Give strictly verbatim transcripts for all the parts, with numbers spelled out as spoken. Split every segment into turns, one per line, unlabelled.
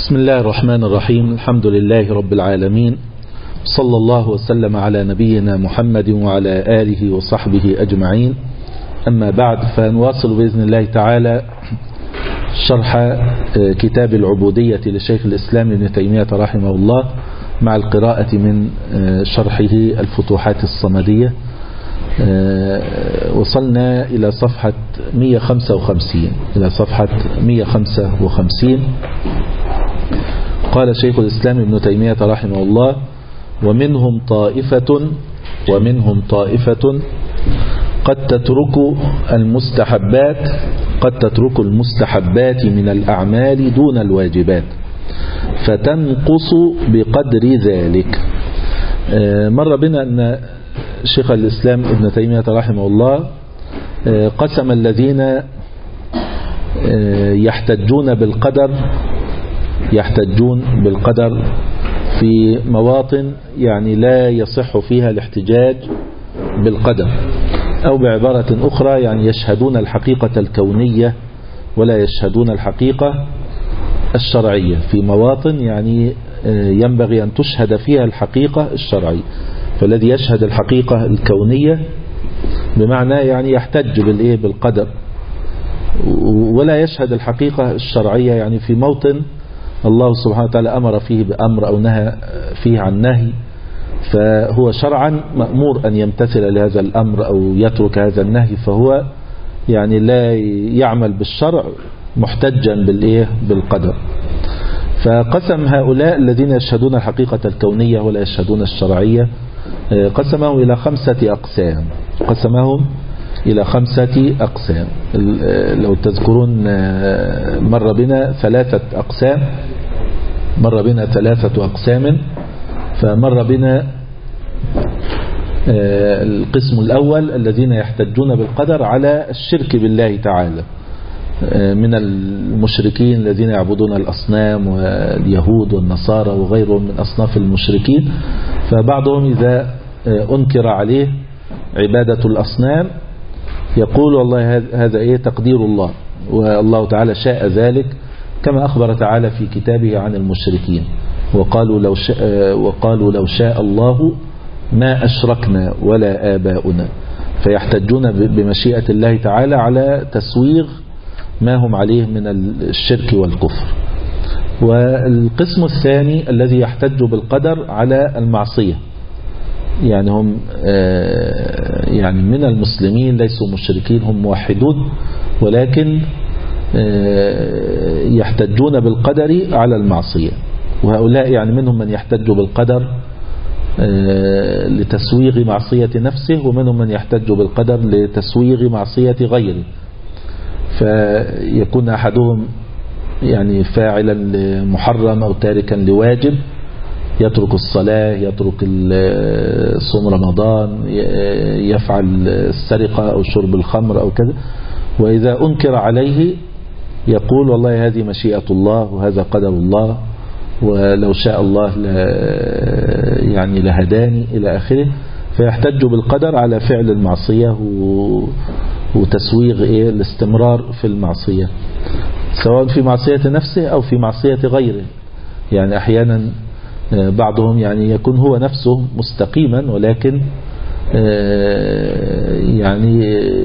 بسم الله الرحمن الرحيم. الحمد لله رب العالمين، صلى الله وسلم على نبينا محمد وعلى آله وصحبه أجمعين. أما بعد، فنواصل بإذن الله تعالى شرح كتاب العبودية لشيخ الإسلام ابن تيمية رحمه الله مع القراءة من شرحه الفتوحات الصمدية. وصلنا إلى صفحة مئة وخمسة وخمسين إلى صفحة مئة وخمسة وخمسين. قال شيخ الإسلام ابن تيمية رحمه الله: ومنهم طائفة ومنهم طائفة قد تترك المستحبات قد تترك المستحبات من الأعمال دون الواجبات فتنقص بقدر ذلك. مر بنا أن شيخ الإسلام ابن تيمية رحمه الله قسم الذين يحتجون بالقدر يحتجون بالقدر في مواطن يعني لا يصح فيها الاحتجاج بالقدر، أو بعبارة أخرى يعني يشهدون الحقيقة الكونية ولا يشهدون الحقيقة الشرعية، في مواطن يعني ينبغي أن تشهد فيها الحقيقة الشرعية. فالذي يشهد الحقيقة الكونية بمعنى يعني يحتج بالإيه بالقدر، ولا يشهد الحقيقة الشرعية يعني في موطن الله سبحانه وتعالى أمر فيه بأمر أو نهى فيه عن نهي، فهو شرعا مأمور أن يمتثل لهذا الأمر أو يترك هذا النهي، فهو يعني لا يعمل بالشرع محتجا بالإيه بالقدر. فقسم هؤلاء الذين يشهدون الحقيقة الكونية ولا يشهدون الشرعية قسمهم إلى خمسة أقسام قسمهم إلى خمسة أقسام. لو تذكرون مر بنا ثلاثة أقسام مر بنا ثلاثة أقسام فمر بنا القسم الأول الذين يحتجون بالقدر على الشرك بالله تعالى من المشركين الذين يعبدون الأصنام واليهود والنصارى وغيرهم من أصناف المشركين. فبعضهم إذا أنكر عليه عبادة الأصنام يقول والله هذا إيه تقدير الله، والله تعالى شاء ذلك، كما أخبر تعالى في كتابه عن المشركين: وقالوا لو شاء, وقالوا لو شاء الله ما أشركنا ولا آباؤنا. فيحتجون بمشيئة الله تعالى على تسويغ ما هم عليه من الشرك والكفر. والقسم الثاني الذي يحتج بالقدر على المعصية، يعني هم يعني من المسلمين ليسوا مشركين، هم موحدون ولكن يحتجون بالقدر على المعصية. وهؤلاء يعني منهم من يحتج بالقدر لتسويغ معصية نفسه، ومنهم من يحتج بالقدر لتسويغ معصية غيره، فيكون أحدهم يعني فاعلا لمحرم أو تاركا لواجب، يترك الصلاة، يترك صوم رمضان، يفعل السرقة أو شرب الخمر أو كذا، وإذا أنكر عليه يقول والله هذه مشيئة الله وهذا قدر الله، ولو شاء الله يعني لهداني إلى آخره. فيحتج بالقدر على فعل المعصية وتسويغ إيه الاستمرار في المعصية، سواء في معصية نفسه أو في معصية غيره. يعني أحيانا بعضهم يعني يكون هو نفسه مستقيما ولكن يعني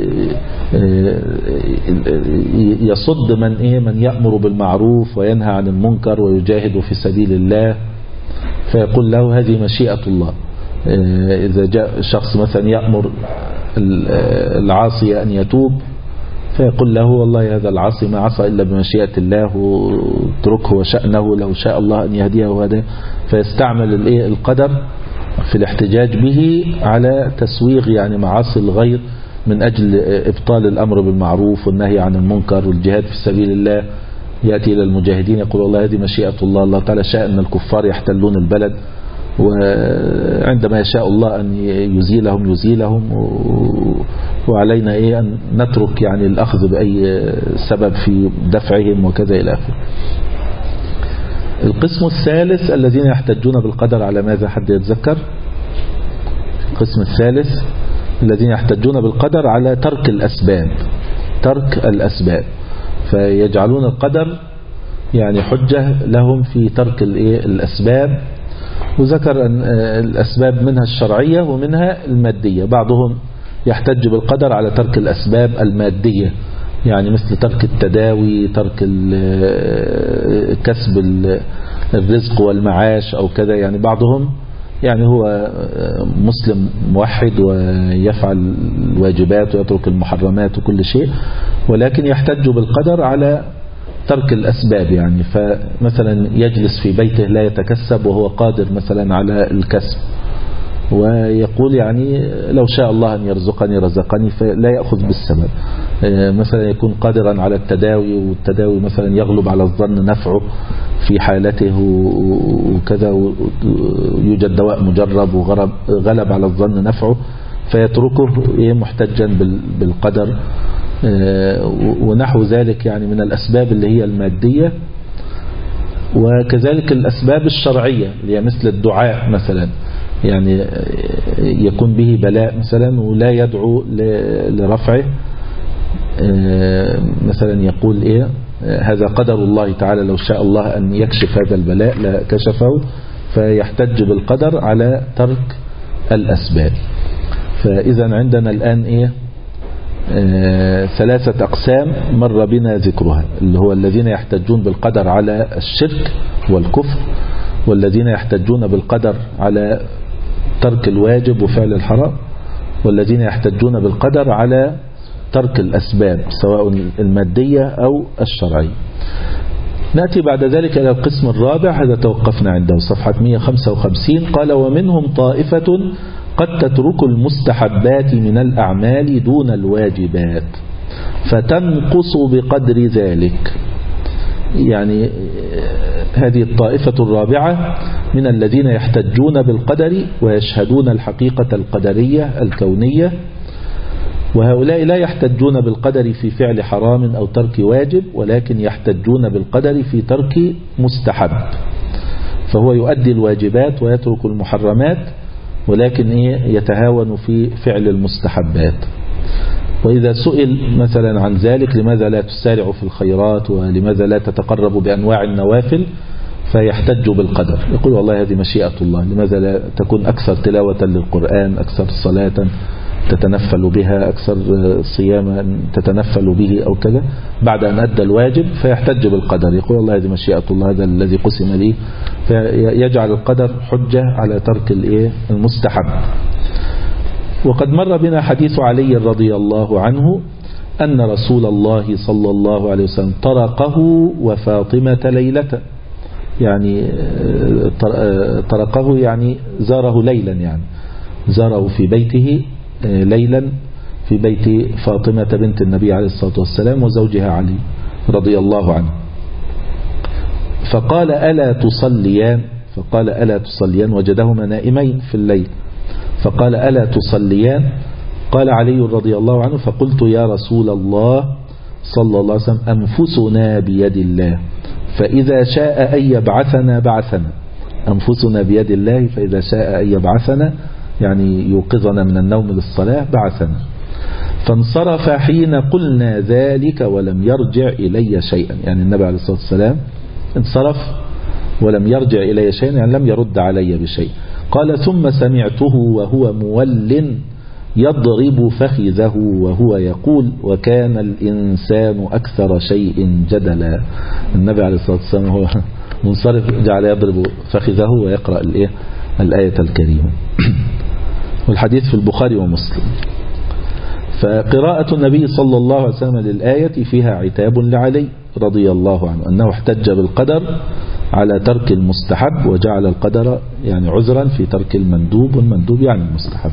يصد من إيه من يأمر بالمعروف وينهى عن المنكر ويجاهد في سبيل الله، فيقول له هذه مشيئة الله. إذا جاء شخص مثلا يأمر العاصي أن يتوب فيقول له والله هذا العاصي ما عصى إلا بمشيئة الله واتركه وشأنه، لو شاء الله أن يهديه هذا. فيستعمل القدر في الاحتجاج به على تسويغ يعني معاصي الغير من أجل إبطال الأمر بالمعروف والنهي عن المنكر والجهاد في سبيل الله. يأتي إلى المجاهدين يقول والله هذه مشيئة الله، الله تعالى شاء أن الكفار يحتلون البلد، وعندما يشاء الله أن يزيلهم يزيلهم، وعلينا إيه أن نترك يعني الأخذ بأي سبب في دفعهم وكذا إلى آخره. القسم الثالث الذين يحتجون بالقدر على ماذا؟ حد يتذكر؟ القسم الثالث الذين يحتجون بالقدر على ترك الأسباب ترك الأسباب فيجعلون القدر يعني حجة لهم في ترك الأسباب. وذكر أن الأسباب منها الشرعية ومنها المادية. بعضهم يحتج بالقدر على ترك الأسباب المادية، يعني مثل ترك التداوي، ترك كسب الرزق والمعاش أو كذا. يعني بعضهم يعني هو مسلم موحد ويفعل الواجبات ويترك المحرمات وكل شيء، ولكن يحتج بالقدر على ترك الأسباب. يعني فمثلا يجلس في بيته لا يتكسب وهو قادر مثلا على الكسب، ويقول يعني لو شاء الله أن يرزقني رزقني، فلا يأخذ بالسبب. مثلا يكون قادرا على التداوي، والتداوي مثلا يغلب على الظن نفعه في حالته وكذا، ويوجد دواء مجرب وغلب على الظن نفعه فيتركه محتجا بالقدر ونحو ذلك، يعني من الأسباب اللي هي المادية. وكذلك الأسباب الشرعية اللي هي مثل الدعاء مثلا، يعني يكون به بلاء مثلا ولا يدعو لرفعه، مثلا يقول إيه هذا قدر الله تعالى، لو شاء الله أن يكشف هذا البلاء لكشفه، فيحتج بالقدر على ترك الأسباب. فإذا عندنا الآن إيه آه ثلاثة أقسام مر بنا ذكرها، اللي هو الذين يحتجون بالقدر على الشرك والكفر، والذين يحتجون بالقدر على ترك الواجب وفعل الحرام، والذين يحتجون بالقدر على ترك الأسباب سواء المادية أو الشرعية. نأتي بعد ذلك إلى القسم الرابع، هذا توقفنا عنده صفحة مئة وخمسة وخمسين. قال ومنهم طائفة قد تترك المستحبات من الأعمال دون الواجبات فتنقص بقدر ذلك. يعني هذه الطائفة الرابعة من الذين يحتجون بالقدر ويشهدون الحقيقة القدرية الكونية، وهؤلاء لا يحتجون بالقدر في فعل حرام أو ترك واجب، ولكن يحتجون بالقدر في ترك مستحب، فهو يؤدي الواجبات ويترك المحرمات، ولكن إيه يتهاون في فعل المستحبات. وإذا سئل مثلا عن ذلك لماذا لا تسارع في الخيرات ولماذا لا تتقرب بأنواع النوافل، فيحتج بالقدر، يقول والله هذه مشيئة الله، لماذا لا تكون أكثر تلاوة للقرآن، أكثر صلاة تتنفل بها، أكثر صياما تتنفل به أو كذا بعد أن أدى الواجب، فيحتج بالقدر، يقول والله هذه مشيئة الله، هذا الذي قسم لي، فيجعل القدر حجة على ترك المستحب. وقد مر بنا حديث علي رضي الله عنه أن رسول الله صلى الله عليه وسلم طرقه وفاطمة ليلة، يعني طرقه يعني زاره ليلا، يعني زاره في بيته ليلا في بيت فاطمة بنت النبي عليه الصلاة والسلام وزوجها علي رضي الله عنه، فقال ألا تصليان فقال ألا تصليان وجدهما نائمين في الليل، فقال ألا تصليان؟ قال علي رضي الله عنه فقلت يا رسول الله صلى الله عليه وسلم أنفسنا بيد الله فإذا شاء أن يبعثنا بعثنا، أنفسنا بيد الله فإذا شاء أن يبعثنا يعني يوقظنا من النوم للصلاة بعثنا. فانصرف حين قلنا ذلك ولم يرجع إلي شيئا، يعني النبي عليه الصلاة والسلام انصرف ولم يرجع إلي شيئا، يعني لم يرد علي بشيء. قال ثم سمعته وهو مول يضرب فخذه وهو يقول وكان الإنسان أكثر شيء جدلا. النبي عليه الصلاة والسلام هو منصرف جعل يضرب فخذه ويقرأ الآية الكريمة. والحديث في البخاري ومسلم. فقراءة النبي صلى الله عليه وسلم للآية فيها عتاب لعلي رضي الله عنه أنه احتج بالقدر على ترك المستحب وجعل القدر يعني عذرا في ترك المندوب، والمندوب يعني المستحب.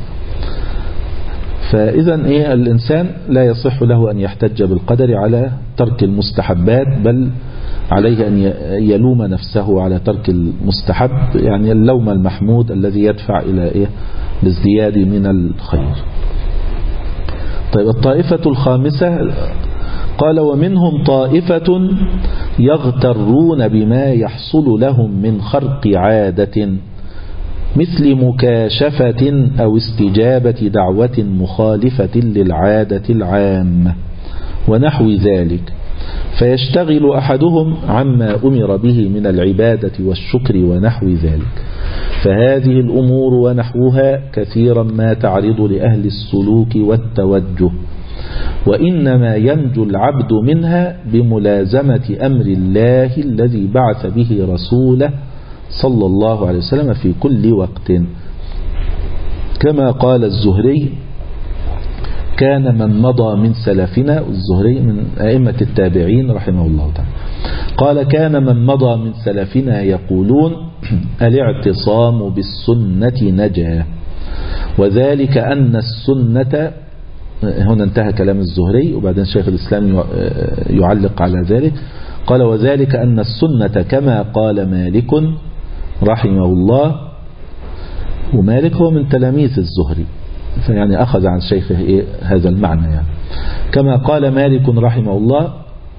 فإذا إيه الإنسان لا يصح له أن يحتج بالقدر على ترك المستحبات، بل عليه أن يلوم نفسه على ترك المستحب، يعني اللوم المحمود الذي يدفع إلى إيه لازدياد من الخير. طيب الطائفة الخامسة قال ومنهم طائفة يغترون بما يحصل لهم من خرق عادة مثل مكاشفة أو استجابة دعوة مخالفة للعادة العامة ونحو ذلك، فيشتغل أحدهم عما أمر به من العبادة والشكر ونحو ذلك. فهذه الأمور ونحوها كثيرا ما تعرض لأهل السلوك والتوجه، وإنما ينجو العبد منها بملازمة أمر الله الذي بعث به رسوله صلى الله عليه وسلم في كل وقت. كما قال الزهري: كان من مضى من سلفنا، الزهري من أئمة التابعين رحمه الله تعالى، قال: كان من مضى من سلفنا يقولون: الاعتصام بالسنة نجاة، وذلك أن السنة، هنا انتهى كلام الزهري، وبعدين شيخ الإسلام يعلق على ذلك، قال: وذلك أن السنة كما قال مالك رحمه الله، ومالك هو من تلاميذ الزهري، فيعني أخذ عن شيخه إيه هذا المعنى، يعني كما قال مالك رحمه الله،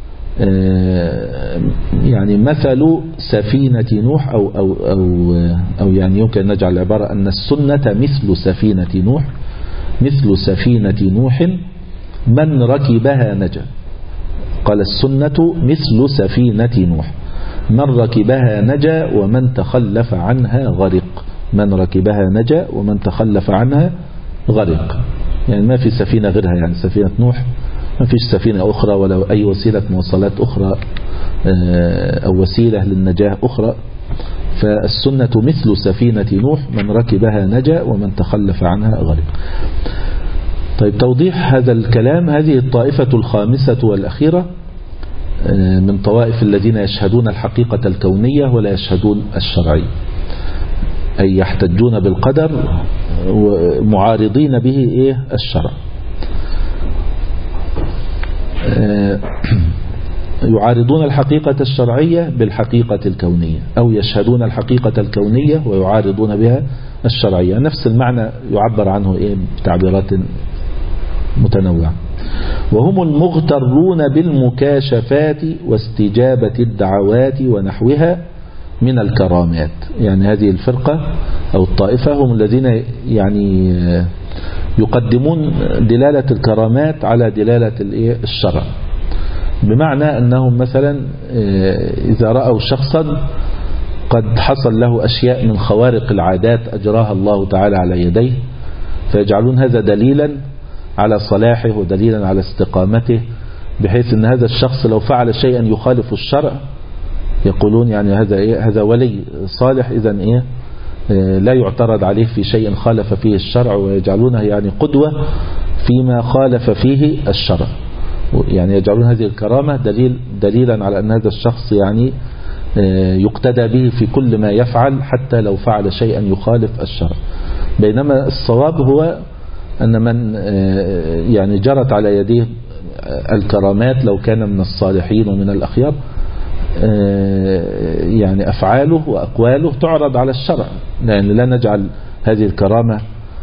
يعني مثل سفينة نوح أو, أو, أو, أو يعني يمكن نجعل العبارة أن السنة مثل سفينة نوح، مثل سفينة نوح من ركبها نجا. قال: السنة مثل سفينة نوح من ركبها نجا ومن تخلف عنها غرق. من ركبها نجا ومن تخلف عنها غرق، يعني ما في سفينة غيرها، يعني سفينة نوح ما فيش سفينة أخرى ولا أي وسيلة مواصلات أخرى أو وسيلة للنجاة أخرى. فالسنة مثل سفينة نوح من ركبها نجا ومن تخلف عنها غرق. طيب، توضيح هذا الكلام: هذه الطائفة الخامسة والأخيرة من طوائف الذين يشهدون الحقيقة الكونية ولا يشهدون الشرعية، أي يحتجون بالقدر ومعارضين به إيه الشرع. يعارضون الحقيقة الشرعية بالحقيقة الكونية، أو يشهدون الحقيقة الكونية ويعارضون بها الشرعية، نفس المعنى يعبر عنه إيه بتعبيرات متنوعة. وهم المغترون بالمكاشفات واستجابة الدعوات ونحوها من الكرامات. يعني هذه الفرقة أو الطائفة هم الذين يعني يقدمون دلالة الكرامات على دلالة الشرع، بمعنى أنهم مثلا إذا رأوا شخصا قد حصل له أشياء من خوارق العادات أجراها الله تعالى على يديه، فيجعلون هذا دليلا على صلاحه ودليلا على استقامته، بحيث أن هذا الشخص لو فعل شيئا يخالف الشرع يقولون يعني هذا إيه هذا ولي صالح، إذن إيه لا يعترض عليه في شيء خالف فيه الشرع، ويجعلونه يعني قدوة فيما خالف فيه الشرع، يعني يجعلون هذه الكرامة دليل دليلا على أن هذا الشخص يعني يقتدى به في كل ما يفعل حتى لو فعل شيئا يخالف الشرع. بينما الصواب هو أن من يعني جرت على يديه الكرامات لو كان من الصالحين ومن الأخيار، يعني أفعاله وأقواله تعرض على الشرع، لأن لا نجعل هذه الكرامة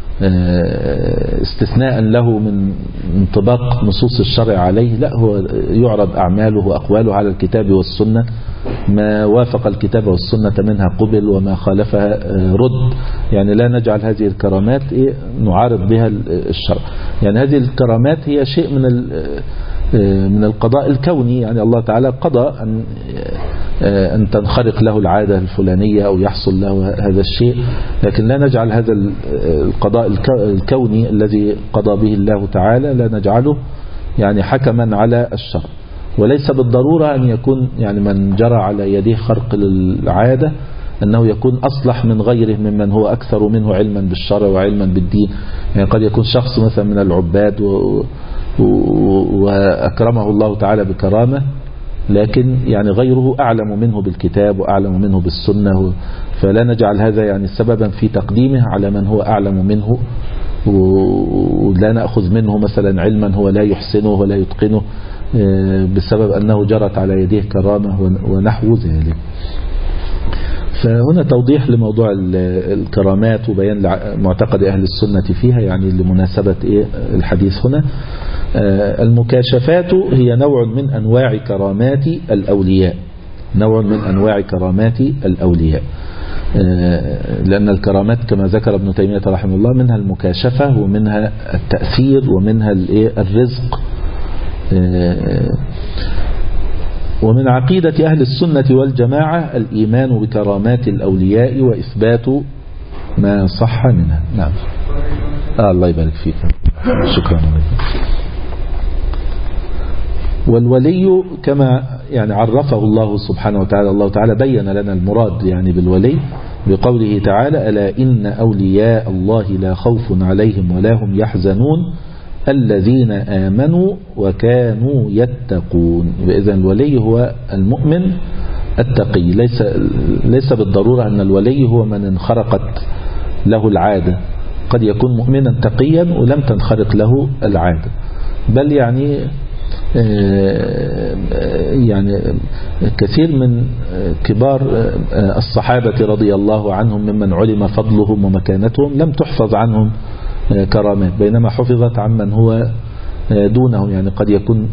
استثناء له من انطباق نصوص الشرع عليه، لا، هو يعرض أعماله وأقواله على الكتاب والسنة، ما وافق الكتاب والسنة منها قبل وما خالفها رد. يعني لا نجعل هذه الكرامات إيه نعارض بها الشرع. يعني هذه الكرامات هي شيء من من القضاء الكوني، يعني الله تعالى قضى أن أن تنخرق له العادة الفلانية أو يحصل له هذا الشيء، لكن لا نجعل هذا القضاء الكوني الذي قضى به الله تعالى لا نجعله يعني حكما على الشرع. وليس بالضرورة أن يكون يعني من جرى على يديه خرق العادة أنه يكون أصلح من غيره ممن هو أكثر منه علما بالشرع وعلما بالدين. يعني قد يكون شخص مثلا من العباد و وأكرمه الله تعالى بكرامة، لكن يعني غيره أعلم منه بالكتاب وأعلم منه بالسنة، فلا نجعل هذا يعني سببا في تقديمه على من هو أعلم منه، ولا نأخذ منه مثلا علما هو لا يحسنه ولا يتقنه بسبب أنه جرت على يديه كرامة ونحو ذلك. فهنا توضيح لموضوع الكرامات وبيان معتقد أهل السنة فيها، يعني لمناسبة الحديث هنا. المكاشفات هي نوع من أنواع كرامات الأولياء، نوع من أنواع كرامات الأولياء، لأن الكرامات كما ذكر ابن تيمية رحمه الله منها المكاشفة ومنها التأثير ومنها الرزق. ومن عقيدة أهل السنة والجماعة الإيمان بكرامات الأولياء وإثبات ما صح منها. نعم. آه الله يبارك فيك. شكرا لك. والولي كما يعني عرفه الله سبحانه وتعالى، الله تعالى بين لنا المراد يعني بالولي بقوله تعالى: ألا إن أولياء الله لا خوف عليهم ولا هم يحزنون الذين آمنوا وكانوا يتقون. إذن الولي هو المؤمن التقي، ليس ليس بالضرورة أن الولي هو من انخرقت له العادة، قد يكون مؤمنا تقيا ولم تنخرق له العادة، بل يعني يعني كثير من كبار الصحابة رضي الله عنهم ممن علم فضلهم ومكانتهم لم تحفظ عنهم كرامات، بينما حفظت عمن هو دونهم. يعني قد يكون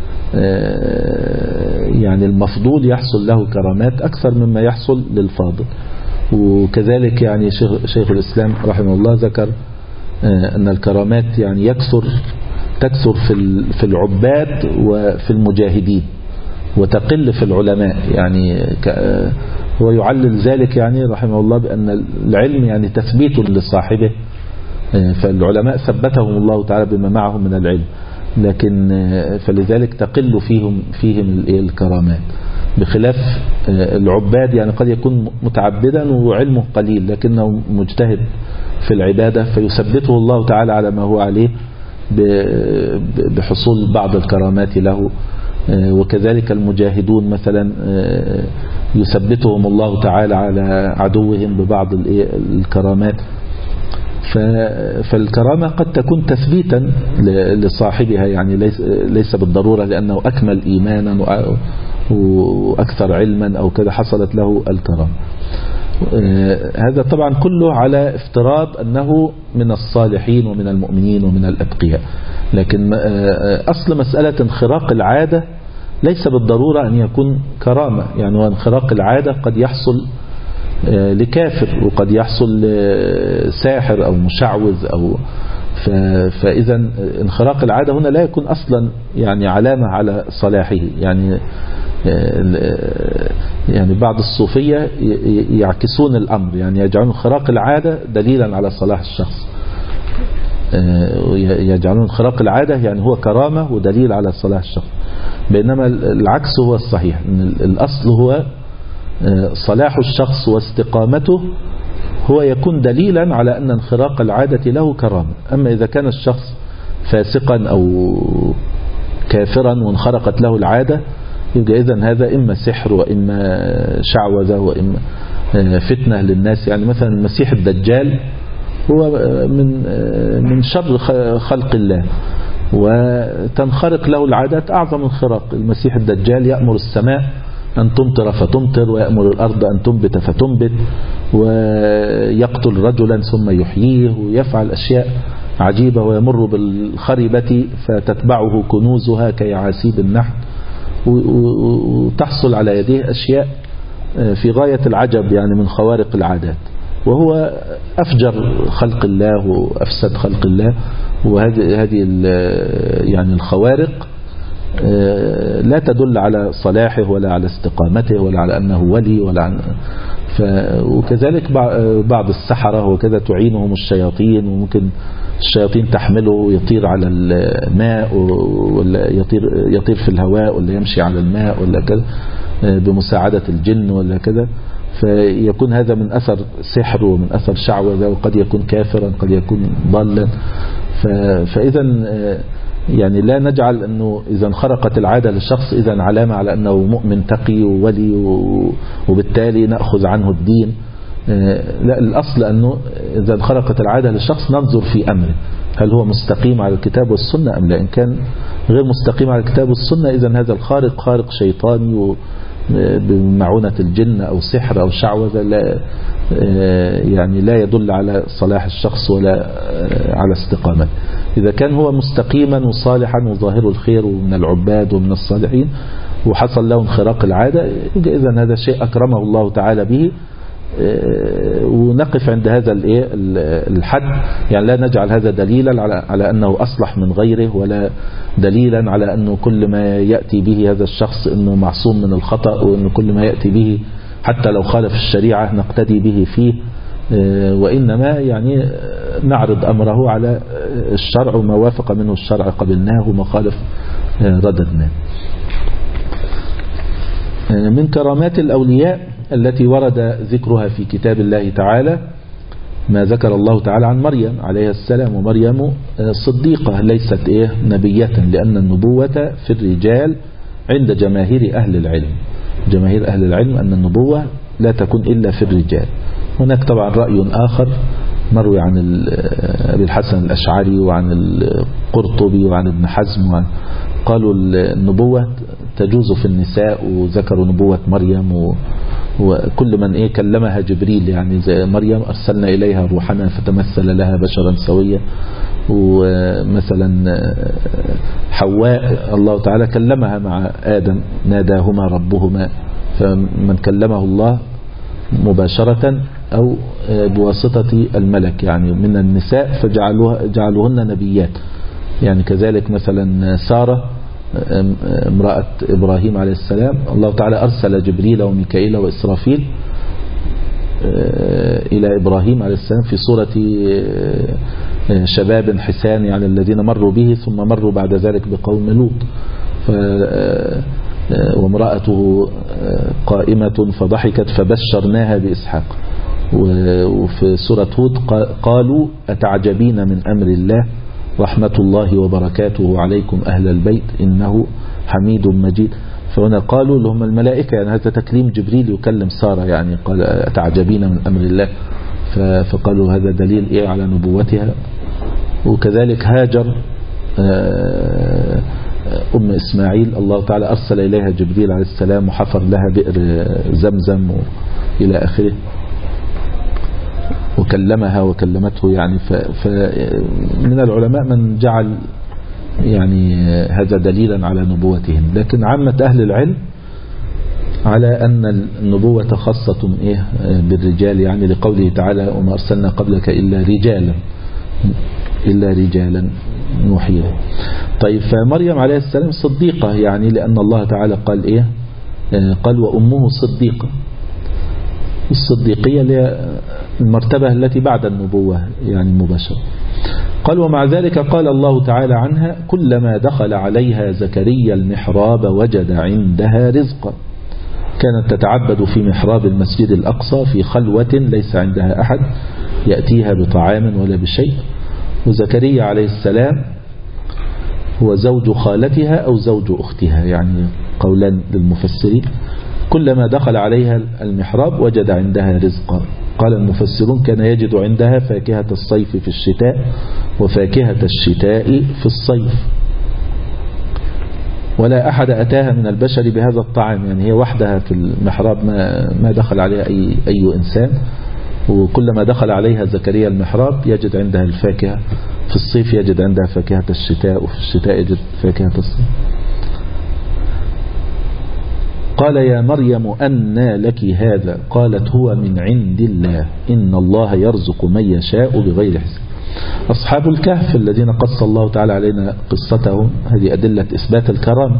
يعني المفضول يحصل له كرامات أكثر مما يحصل للفاضل. وكذلك يعني شيخ, شيخ الإسلام رحمه الله ذكر أن الكرامات يعني يكثر تكثر في في العباد وفي المجاهدين وتقل في العلماء. يعني هو يعلل ذلك يعني رحمه الله بأن العلم يعني تثبيت لصاحبه، فالعلماء ثبتهم الله تعالى بما معهم من العلم، لكن فلذلك تقل فيهم فيهم الكرامات، بخلاف العباد يعني قد يكون متعبدا وعلمه قليل لكنه مجتهد في العبادة فيثبته الله تعالى على ما هو عليه بحصول بعض الكرامات له. وكذلك المجاهدون مثلا يثبتهم الله تعالى على عدوهم ببعض الكرامات. فالكرامة قد تكون تثبيتا لصاحبها، يعني ليس بالضرورة لأنه أكمل إيمانا وأكثر علما أو كذا حصلت له الكرامة. هذا طبعا كله على افتراض أنه من الصالحين ومن المؤمنين ومن الأتقياء، لكن أصل مسألة انخراق العادة ليس بالضرورة أن يكون كرامة. يعني انخراق العادة قد يحصل لكافر وقد يحصل لساحر أو مشعوذ أو فإذا انخراق العادة هنا لا يكون أصلا يعني علامة على صلاحه. يعني يعني بعض الصوفية يعكسون الأمر، يعني يجعلون انخراق العادة دليلا على صلاح الشخص، يجعلون انخراق العادة يعني هو كرامة ودليل على صلاح الشخص، بينما العكس هو الصحيح، إن الأصل هو صلاح الشخص واستقامته هو يكون دليلا على أن انخراق العادة له كرامة. أما إذا كان الشخص فاسقا أو كافرا وانخرقت له العادة يبقى إذن هذا إما سحر وإما شعوذة وإما فتنة للناس. يعني مثلا المسيح الدجال هو من من شر خلق الله وتنخرق له العادات أعظم انخراق. المسيح الدجال يأمر السماء أن تمطر فتمطر ويأمر الأرض أن تنبت فتنبت ويقتل رجلا ثم يحييه ويفعل أشياء عجيبة ويمر بالخربة فتتبعه كنوزها كيعاسيب النحل وتحصل على يديه أشياء في غاية العجب يعني من خوارق العادات، وهو أفجر خلق الله وأفسد خلق الله. وهذه هذه يعني الخوارق لا تدل على صلاحه ولا على استقامته ولا على أنه ولي ولا عن ف... وكذلك بعض السحرة وكذا تعينهم الشياطين، وممكن الشياطين تحمله يطير على الماء ولا يطير يطير في الهواء ولا يمشي على الماء ولا كذا بمساعدة الجن ولا كذا، فيكون هذا من أثر سحر ومن أثر شعوذة، وقد يكون كافرا قد يكون ضالا. ف... فإذا يعني لا نجعل أنه إذا انخرقت العادة للشخص إذا علامة على أنه مؤمن تقي وولي وبالتالي نأخذ عنه الدين. لا، الأصل أنه إذا انخرقت العادة للشخص ننظر في أمره هل هو مستقيم على الكتاب والسنة أم لا. إن كان غير مستقيم على الكتاب والسنة إذا هذا الخارق خارق شيطاني بمعونة الجن أو سحر أو شعوذة، لا يعني لا يدل على صلاح الشخص ولا على استقامته. إذا كان هو مستقيما وصالحا وظاهر الخير ومن العباد ومن الصالحين وحصل له انخراق العادة إذا هذا شيء أكرمه الله تعالى به ونقف عند هذا الحد، يعني لا نجعل هذا دليلا على أنه أصلح من غيره، ولا دليلا على أنه كل ما يأتي به هذا الشخص أنه معصوم من الخطأ، وأنه كل ما يأتي به حتى لو خالف الشريعة نقتدي به فيه، وإنما يعني نعرض أمره على الشرع، وما وافق منه الشرع قبلناه وما خالف رددناه. من كرامات الأولياء التي ورد ذكرها في كتاب الله تعالى ما ذكر الله تعالى عن مريم عليه السلام. ومريم صديقة ليست إيه نبية، لأن النبوة في الرجال عند جماهير أهل العلم. جماهير أهل العلم أن النبوة لا تكون إلا في الرجال. هناك طبعا رأي آخر مروي عن أبي الحسن الأشعري وعن القرطبي وعن ابن حزم، وعن قالوا النبوة تجوز في النساء، وذكروا نبوة مريم و وكل من إيه كلمها جبريل، يعني زي مريم أرسلنا إليها روحنا فتمثل لها بشرا سويا. ومثلا حواء الله تعالى كلمها مع آدم ناداهما ربهما، فمن كلمه الله مباشرة أو بواسطة الملك يعني من النساء فجعلوهن نبيات. يعني كذلك مثلا سارة امرأة إبراهيم عليه السلام الله تعالى أرسل جبريل وميكائيل وإسرافيل إلى إبراهيم عليه السلام في صورة شباب حسان، يعني الذين مروا به ثم مروا بعد ذلك بقوم لوط. وامرأته قائمة فضحكت فبشرناها بإسحاق. وفي سورة هود قالوا أتعجبين من أمر الله رحمة الله وبركاته عليكم أهل البيت إنه حميد مجيد. فهنا قالوا لهم الملائكة، يعني هذا تكليم جبريل يكلم سارة، يعني قال أتعجبين من أمر الله، فقالوا هذا دليل إيه على نبوتها. وكذلك هاجر أم إسماعيل الله تعالى أرسل إليها جبريل عليه السلام وحفر لها بئر زمزم إلى آخره، وكلمها وكلمته. يعني فمن العلماء من جعل يعني هذا دليلا على نبوتهم، لكن عامة أهل العلم على أن النبوة خاصة إيه بالرجال، يعني لقوله تعالى وما أرسلنا قبلك إلا رجالا إلا رجالا نوحي. طيب فمريم عليه السلام صديقة، يعني لأن الله تعالى قال إيه قال وأمه صديقة. الصديقية المرتبة التي بعد النبوة يعني مباشرة. قال ومع ذلك قال الله تعالى عنها كلما دخل عليها زكريا المحراب وجد عندها رزقا. كانت تتعبد في محراب المسجد الأقصى في خلوة ليس عندها أحد يأتيها بطعام ولا بشيء. وزكريا عليه السلام هو زوج خالتها أو زوج أختها، يعني قولان للمفسرين. كلما دخل عليها المحراب وجد عندها رزقا. قال المفسرون كان يجد عندها فاكهة الصيف في الشتاء وفاكهة الشتاء في الصيف، ولا أحد أتاها من البشر بهذا الطعام، يعني هي وحدها في المحراب ما ما دخل عليها أي أي إنسان. وكلما دخل عليها زكريا المحراب يجد عندها الفاكهة، في الصيف يجد عندها فاكهة الشتاء وفي الشتاء يجد فاكهة الصيف. قال يا مريم أنى لك هذا؟ قالت هو من عند الله إن الله يرزق من يشاء بغير حساب. أصحاب الكهف الذين قص الله تعالى علينا قصتهم هذه أدلة إثبات الكرامة.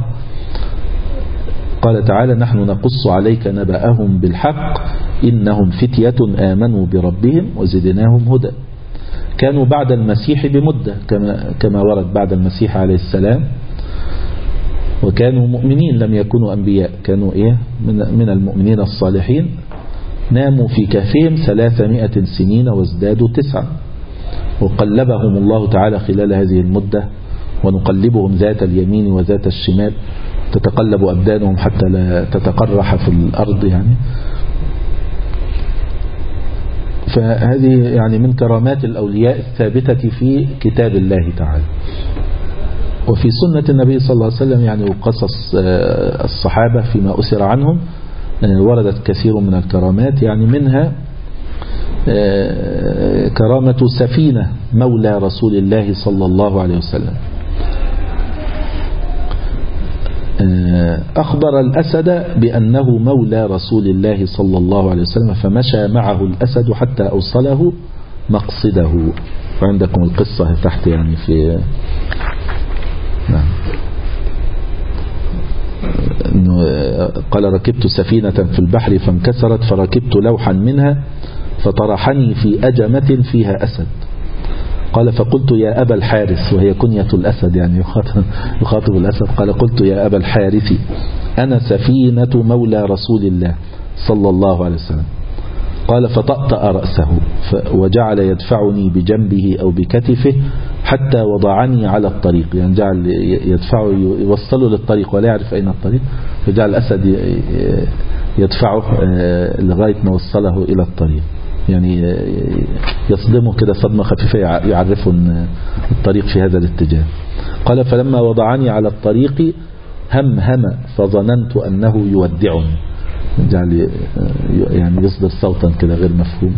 قال تعالى نحن نقص عليك نبأهم بالحق إنهم فتية آمنوا بربهم وزدناهم هدى. كانوا بعد المسيح بمدة كما, كما ورد بعد المسيح عليه السلام، وكانوا مؤمنين لم يكونوا أنبياء، كانوا إيه من, من المؤمنين الصالحين. ناموا في كهفهم ثلاثمائة سنين وازدادوا تسعة. وقلبهم الله تعالى خلال هذه المدة، ونقلبهم ذات اليمين وذات الشمال، تتقلب أبدانهم حتى لا تتقرح في الأرض يعني. فهذه يعني من كرامات الأولياء الثابتة في كتاب الله تعالى. وفي سنة النبي صلى الله عليه وسلم يعني وقصص الصحابة فيما أسر عنهم وردت كثير من الكرامات، يعني منها كرامة سفينة مولى رسول الله صلى الله عليه وسلم. أخبر الأسد بأنه مولى رسول الله صلى الله عليه وسلم، فمشى معه الأسد حتى أوصله مقصده. وعندكم القصة تحت يعني في نعم. قال ركبت سفينة في البحر فانكسرت فركبت لوحا منها فطرحني في أجمة فيها أسد. قال فقلت يا أبا الحارث، وهي كنية الأسد يعني يخاطب الأسد. قال قلت يا أبا الحارث أنا سفينة مولى رسول الله صلى الله عليه وسلم. قال فطأطأ رأسه وجعل يدفعني بجنبه أو بكتفه حتى وضعني على الطريق، يعني جعل يدفعه يوصله للطريق ولا يعرف أين الطريق، فجعل الأسد يدفعه لغاية ما وصله إلى الطريق، يعني يصدمه كده صدمة خفيفة يعرفه أن الطريق في هذا الاتجاه. قال فلما وضعني على الطريق هم هم فظننت أنه يودعني، جعل يعني يصدر صوتا كده غير مفهوم.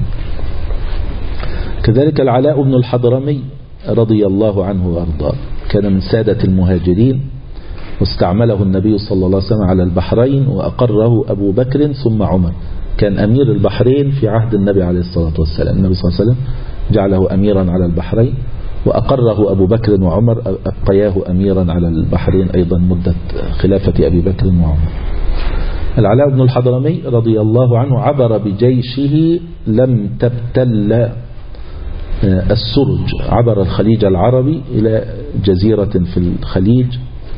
كذلك العلاء بن الحضرمي رضي الله عنه وأرضاه كان من سادة المهاجرين، واستعمله النبي صلى الله عليه وسلم على البحرين وأقره أبو بكر ثم عمر. كان أمير البحرين في عهد النبي عليه الصلاة والسلام، النبي صلى الله عليه وسلم جعله أميرا على البحرين وأقره أبو بكر وعمر، أبقياه أميرا على البحرين أيضا مدة خلافة أبي بكر وعمر. العلاء بن الحضرمي رضي الله عنه عبر بجيشه لم تبتل السرج، عبر الخليج العربي إلى جزيرة في الخليج.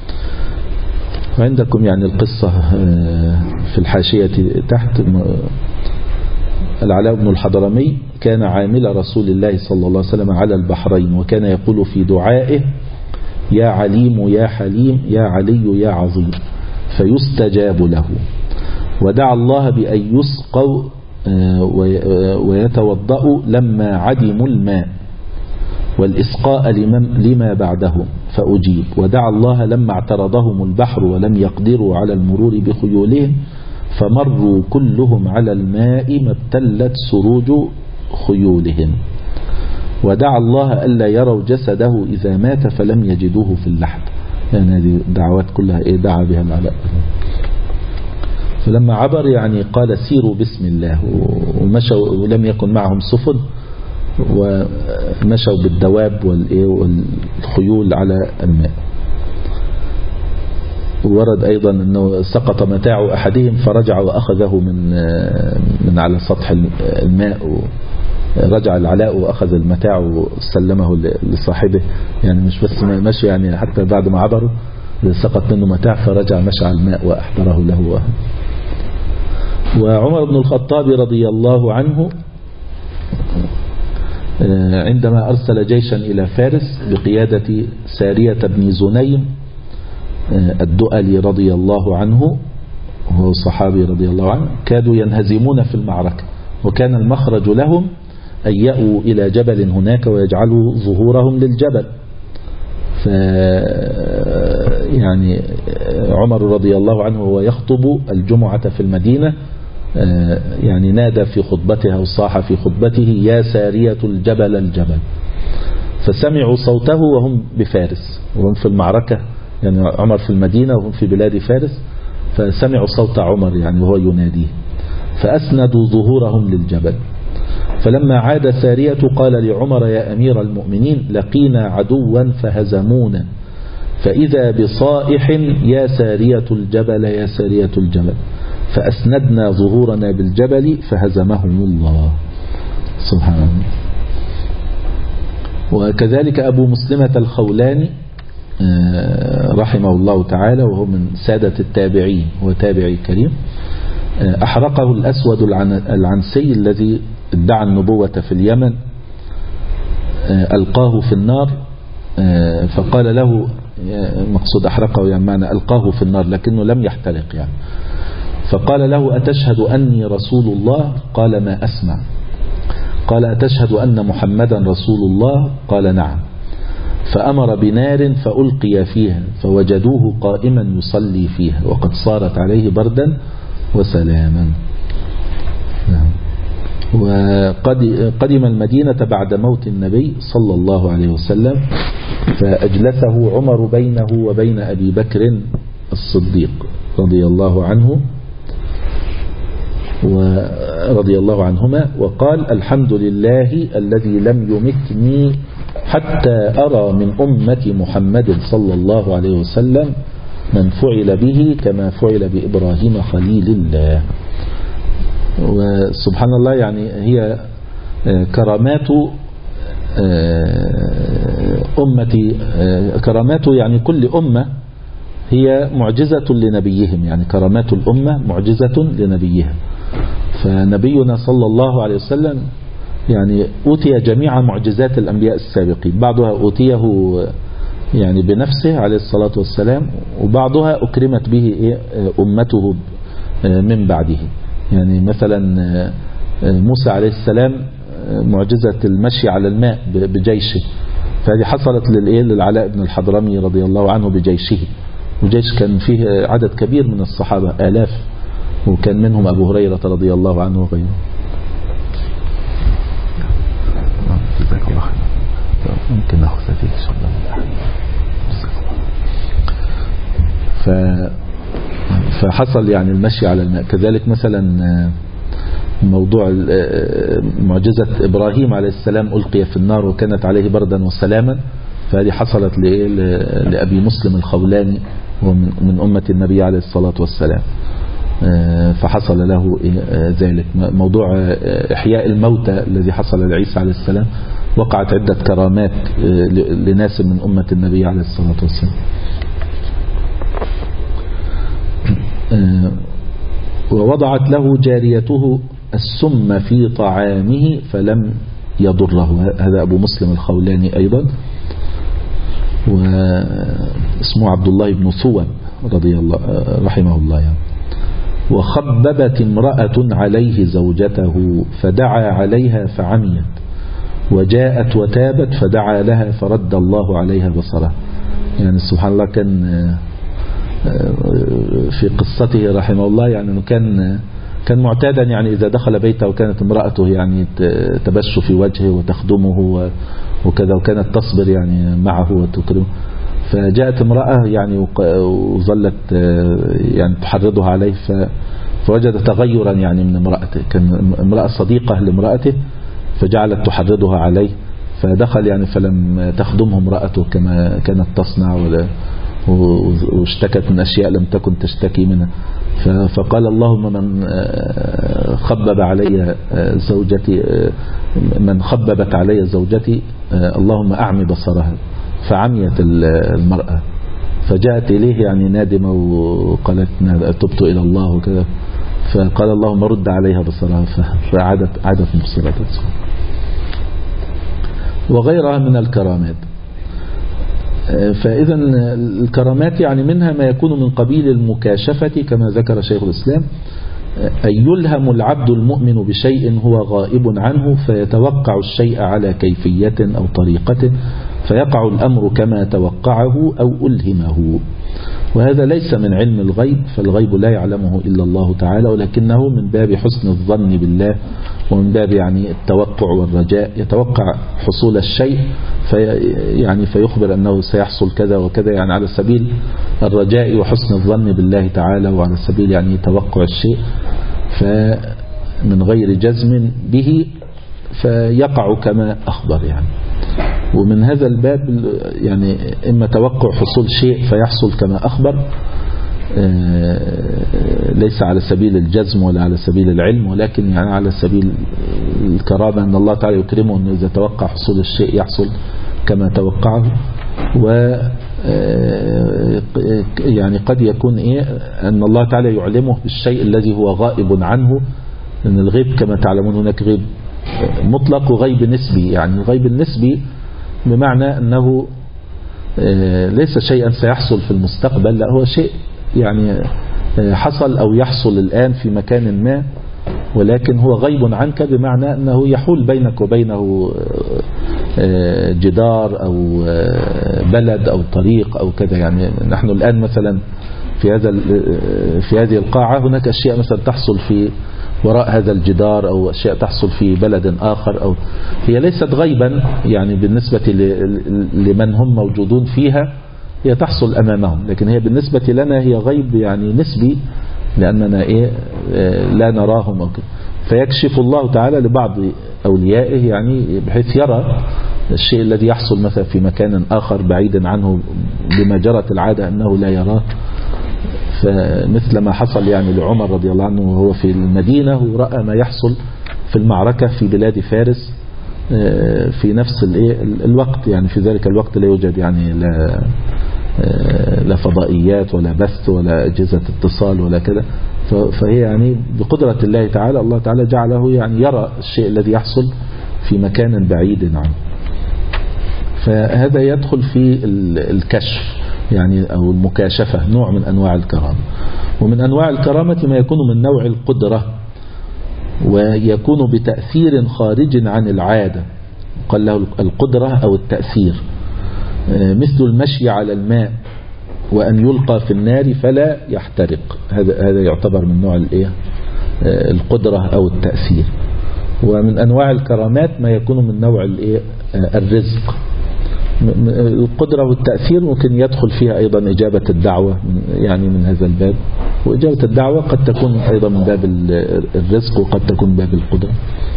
وعندكم يعني القصة في الحاشية تحت. العلاء بن الحضرمي كان عامل رسول الله صلى الله عليه وسلم على البحرين، وكان يقول في دعائه يا عليم يا حليم يا علي يا عظيم فيستجاب له. ودعا الله بأن يسقوا ويتوضأوا لما عدموا الماء والإسقاء لما بعدهم فأجيب. ودعا الله لما اعترضهم البحر ولم يقدروا على المرور بخيولهم فمروا كلهم على الماء ما ابتلت سروج خيولهم. ودعا الله ألا يروا جسده إذا مات فلم يجدوه في اللحد. يعني هذه دعوات كلها إيه دعا بها العلاء. فلما عبر يعني قال سيروا بسم الله، ومشوا ولم يكن معهم سفن، ومشوا بالدواب والخيول على الماء. ورد أيضا أنه سقط متاع أحدهم فرجع وأخذه من من على سطح الماء، رجع العلاء وأخذ المتاع وسلمه لصاحبه، يعني مش بس مشي يعني حتى بعد ما عبروا سقط منه متاع فرجع مشى على الماء وأحضره له. وعمر بن الخطاب رضي الله عنه عندما أرسل جيشا إلى فارس بقيادة سارية بن زنيم الدؤلي رضي الله عنه، وهو صحابي رضي الله عنه، كادوا ينهزمون في المعركة، وكان المخرج لهم أن يأووا إلى جبل هناك ويجعلوا ظهورهم للجبل. ف يعني عمر رضي الله عنه وهو يخطب الجمعة في المدينة يعني نادى في خطبته وصاح في خطبته يا سارية الجبل الجبل، فسمعوا صوته وهم بفارس وهم في المعركة، يعني عمر في المدينة وهم في بلاد فارس، فسمعوا صوت عمر يعني وهو يناديه فأسندوا ظهورهم للجبل. فلما عاد سارية قال لعمر يا أمير المؤمنين لقينا عدوا فهزمونا، فإذا بصائح يا سارية الجبل يا سارية الجبل، فأسندنا ظهورنا بالجبل فهزمهم الله. سبحان الله. وكذلك أبو مسلمة الخولاني رحمه الله تعالى، وهو من سادة التابعين وتابعي كريم، أحرقه الأسود العنسي الذي ادعى النبوة في اليمن، ألقاه في النار، فقال له مقصود أحرقه يعني معنى ألقاه في النار لكنه لم يحترق يعني، فقال له أتشهد أني رسول الله؟ قال ما أسمع. قال أتشهد أن محمدا رسول الله؟ قال نعم. فأمر بنار فألقي فيها فوجدوه قائما يصلي فيها وقد صارت عليه بردا وسلاما. وقدم المدينة بعد موت النبي صلى الله عليه وسلم، فأجلسه عمر بينه وبين أبي بكر الصديق رضي الله عنه ورضي الله عنهما، وقال: الحمد لله الذي لم يمتني حتى أرى من أمة محمد صلى الله عليه وسلم من فعل به كما فعل بإبراهيم خليل الله. وسبحان الله، يعني هي كرامات أمتي، كرامات يعني كل أمة هي معجزة لنبيهم، يعني كرامات الأمة معجزة لنبيهم. فنبينا صلى الله عليه وسلم يعني أوتي جميع معجزات الأنبياء السابقين، بعضها أوتيه يعني بنفسه عليه الصلاة والسلام، وبعضها أكرمت به أمته من بعده. يعني مثلا موسى عليه السلام معجزة المشي على الماء بجيشه، فهذه حصلت للعلاء بن الحضرمي رضي الله عنه بجيشه، وجيش كان فيه عدد كبير من الصحابة آلاف، وكان منهم أبو هريرة رضي الله عنه وغيره. ممكن نأخذ هذه إن شاء الله. ف... فحصل يعني المشي على الماء. كذلك مثلا موضوع معجزة إبراهيم عليه السلام ألقي في النار وكانت عليه بردا وسلاما، فهذه حصلت لأبي مسلم الخولاني ومن أمة النبي عليه الصلاة والسلام، فحصل له ذلك. موضوع إحياء الموتى الذي حصل لعيسى عليه السلام، وقعت عدة كرامات لناس من أمة النبي عليه الصلاة والسلام. ووضعت له جاريته السم في طعامه فلم يضره، هذا أبو مسلم الخولاني أيضا، واسمه عبد الله بن ثوب رضي الله رحمه الله يعني. وخببت امرأة عليه زوجته فدعا عليها فعميت، وجاءت وتابت فدعا لها فرد الله عليها بصره. يعني سبحان الله، كان في قصته رحمه الله يعني كان كان معتادا، يعني إذا دخل بيته وكانت امرأته يعني تبش في وجهه وتخدمه وكذا، وكانت تصبر يعني معه وتكرمه، فجاءت امرأة يعني وظلت يعني تحرضها عليه، فوجد تغيرا يعني من امرأته، كان امرأة صديقة لامرأته فجعلت تحرضها عليه، فدخل يعني فلم تخدمه امرأته كما كانت تصنع، واشتكت من أشياء لم تكن تشتكي منها. فقال: اللهم من خبب علي زوجتي، من خببت علي زوجتي اللهم أعمي بصرها، فعميت المرأة، فجاءت إليه يعني نادمة وقالت: تبت إلى الله وكذا، فقال: اللهم رد عليها بصرها، فعادت عادت مبصرتها. وغيرها من الكرامات. فإذا الكرامات يعني منها ما يكون من قبيل المكاشفة كما ذكر شيخ الإسلام، أن يلهم العبد المؤمن بشيء هو غائب عنه فيتوقع الشيء على كيفية أو طريقة فيقع الأمر كما توقعه أو ألهمه، وهذا ليس من علم الغيب، فالغيب لا يعلمه إلا الله تعالى، ولكنه من باب حسن الظن بالله ومن باب يعني التوقع والرجاء، يتوقع حصول الشيء في يعني فيخبر أنه سيحصل كذا وكذا، يعني على سبيل الرجاء وحسن الظن بالله تعالى، وعلى سبيل يعني توقع الشيء فمن غير جزم به فيقع كما أخبر يعني. ومن هذا الباب يعني إما توقع حصول شيء فيحصل كما أخبر، ليس على سبيل الجزم ولا على سبيل العلم، ولكن يعني على سبيل الكرامة، أن الله تعالى يكرمه أنه إذا توقع حصول الشيء يحصل كما توقعه. و يعني قد يكون إيه أن الله تعالى يعلمه بالشيء الذي هو غائب عنه، لأن الغيب كما تعلمون هناك غيب مطلق وغيب نسبي. يعني الغيب النسبي بمعنى أنه ليس شيئا سيحصل في المستقبل، لا هو شيء يعني حصل أو يحصل الآن في مكان ما، ولكن هو غيب عنك بمعنى أنه يحول بينك وبينه جدار أو بلد أو طريق أو كذا. يعني نحن الآن مثلا في هذا في هذه القاعة هناك أشياء مثلا تحصل في وراء هذا الجدار، أو أشياء تحصل في بلد آخر، أو هي ليست غيبا يعني بالنسبة لمن هم موجودون فيها، هي تحصل أمامهم، لكن هي بالنسبة لنا هي غيب يعني نسبي، لأننا إيه لا نراهم أو كده. فيكشف الله تعالى لبعض أوليائه يعني بحيث يرى الشيء الذي يحصل مثلا في مكان آخر بعيدا عنه بما جرت العادة أنه لا يراه. فمثل ما حصل يعني لعمر رضي الله عنه وهو في المدينة ورأى ما يحصل في المعركة في بلاد فارس في نفس الوقت، يعني في ذلك الوقت لا يوجد يعني لا لا فضائيات ولا بث ولا أجهزة اتصال ولا كده. فهي يعني بقدرة الله تعالى، الله تعالى جعله يعني يرى الشيء الذي يحصل في مكان بعيد عنه. فهذا يدخل في الكشف يعني أو المكاشفة، نوع من أنواع الكرامة. ومن أنواع الكرامة ما يكون من نوع القدرة ويكون بتأثير خارج عن العادة، قال له القدرة أو التأثير، مثل المشي على الماء وأن يلقى في النار فلا يحترق. هذا هذا يعتبر من نوع الايه القدرة أو التأثير. ومن أنواع الكرامات ما يكون من نوع الايه الرزق. القدرة والتأثير ممكن يدخل فيها أيضا إجابة الدعوة يعني من هذا الباب، وإجابة الدعوة قد تكون أيضا من باب الرزق وقد تكون من باب القدرة.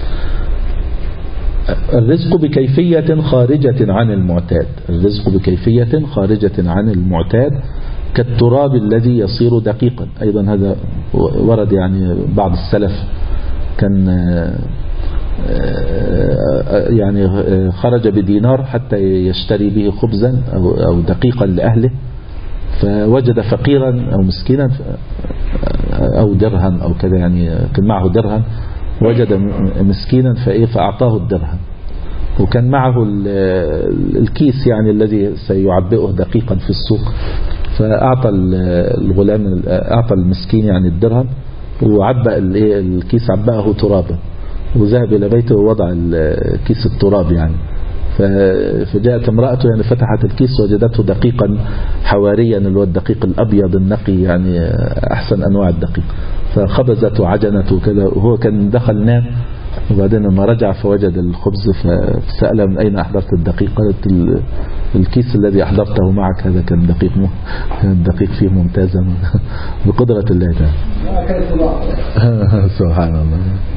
الرزق بكيفية خارجة عن المعتاد، الرزق بكيفية خارجة عن المعتاد كالتراب الذي يصير دقيقا. أيضا هذا ورد يعني بعض السلف كان يعني خرج بدينار حتى يشتري به خبزا أو دقيقا لأهله، فوجد فقيرا أو مسكينا أو درهم أو كذا، يعني كان معه درهم، وجد مسكينا فإيه فأعطاه الدرهم، وكان معه الكيس يعني الذي سيعبئه دقيقا في السوق، فأعطى الغلام أعطى المسكين يعني الدرهم وعبأ الكيس، عبأه ترابا، وذهب إلى بيته ووضع الكيس التراب يعني. فجاءت امرأته يعني فتحت الكيس وجدته دقيقا حواريا، اللي هو الدقيق الأبيض النقي يعني أحسن أنواع الدقيق، فخبزت وعجنت وكذا، وهو كان دخل نام، وبعدين لما رجع فوجد الخبز فسأل من أين أحضرت الدقيق؟ قالت الكيس الذي أحضرته معك هذا كان دقيق مو كان دقيق فيه ممتازا بقدرة الله تعالى. سبحان الله.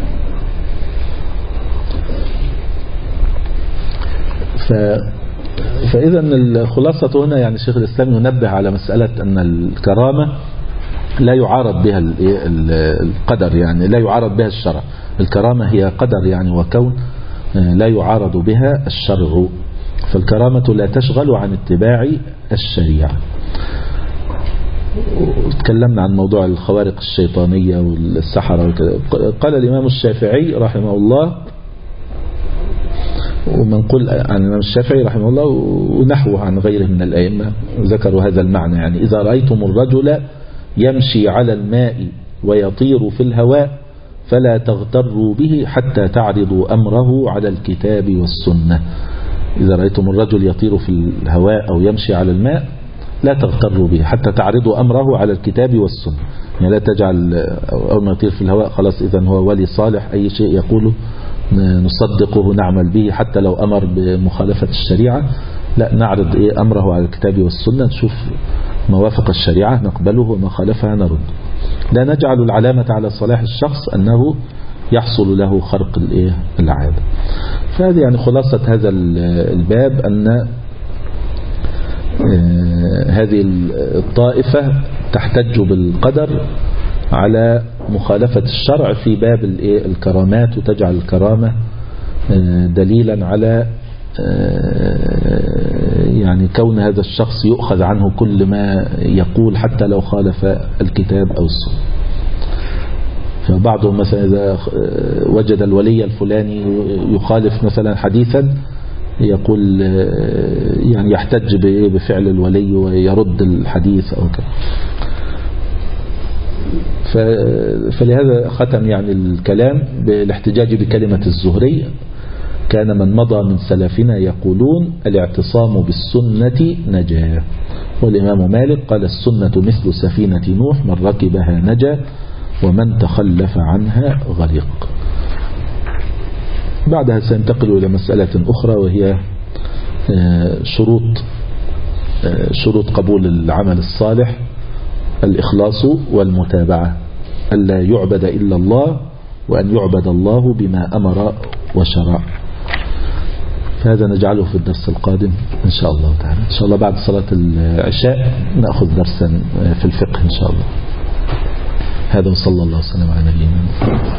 ف... فإذا الخلاصة هنا يعني الشيخ الإسلام ينبه على مسألة أن الكرامة لا يعارض بها القدر، يعني لا يعارض بها الشرع. الكرامة هي قدر يعني وكون لا يعارض بها الشرع، فالكرامة لا تشغل عن اتباع الشريعة. تكلمنا عن موضوع الخوارق الشيطانية والسحرة وكذا. قال الإمام الشافعي رحمه الله، ومنقول عن الإمام الشافعي رحمه الله ونحوه عن غيره من الأئمة ذكروا هذا المعنى، يعني إذا رأيتم الرجل يمشي على الماء ويطير في الهواء فلا تغتروا به حتى تعرضوا أمره على الكتاب والسنة. إذا رأيتم الرجل يطير في الهواء أو يمشي على الماء لا تغتروا به حتى تعرضوا أمره على الكتاب والسنة، يعني لا تجعل أول ما يطير في الهواء خلاص إذا هو ولي صالح، أي شيء يقوله نصدقه نعمل به حتى لو أمر بمخالفة الشريعة، لا نعرض إيه أمره على الكتاب والسنة، نشوف ما وافق الشريعة نقبله وما خالفها نرد. لا نجعل العلامة على صلاح الشخص أنه يحصل له خرق الإيه العادة. فهذه يعني خلاصة هذا الباب، أن هذه الطائفة تحتج بالقدر على مخالفة الشرع في باب الكرامات، وتجعل الكرامة دليلا على يعني كون هذا الشخص يؤخذ عنه كل ما يقول حتى لو خالف الكتاب أو السنة. فبعضهم مثلا إذا وجد الولي الفلاني يخالف مثلا حديثا يقول يعني يحتج بفعل الولي ويرد الحديث أو كذا. فلهذا ختم يعني الكلام بالاحتجاج بكلمة الزهري: كان من مضى من سلفنا يقولون الاعتصام بالسنة نجاة. والإمام مالك قال: السنة مثل سفينة نوح، من ركبها نجا ومن تخلف عنها غرق. بعدها سننتقل إلى مسألة أخرى، وهي شروط شروط قبول العمل الصالح الإخلاص والمتابعة، ألا يعبد إلا الله، وأن يعبد الله بما أمر وشرع. فهذا نجعله في الدرس القادم إن شاء الله تعالى. إن شاء الله بعد صلاة العشاء نأخذ درسا في الفقه إن شاء الله. هذا وصلى الله وسلم على نبينا محمد.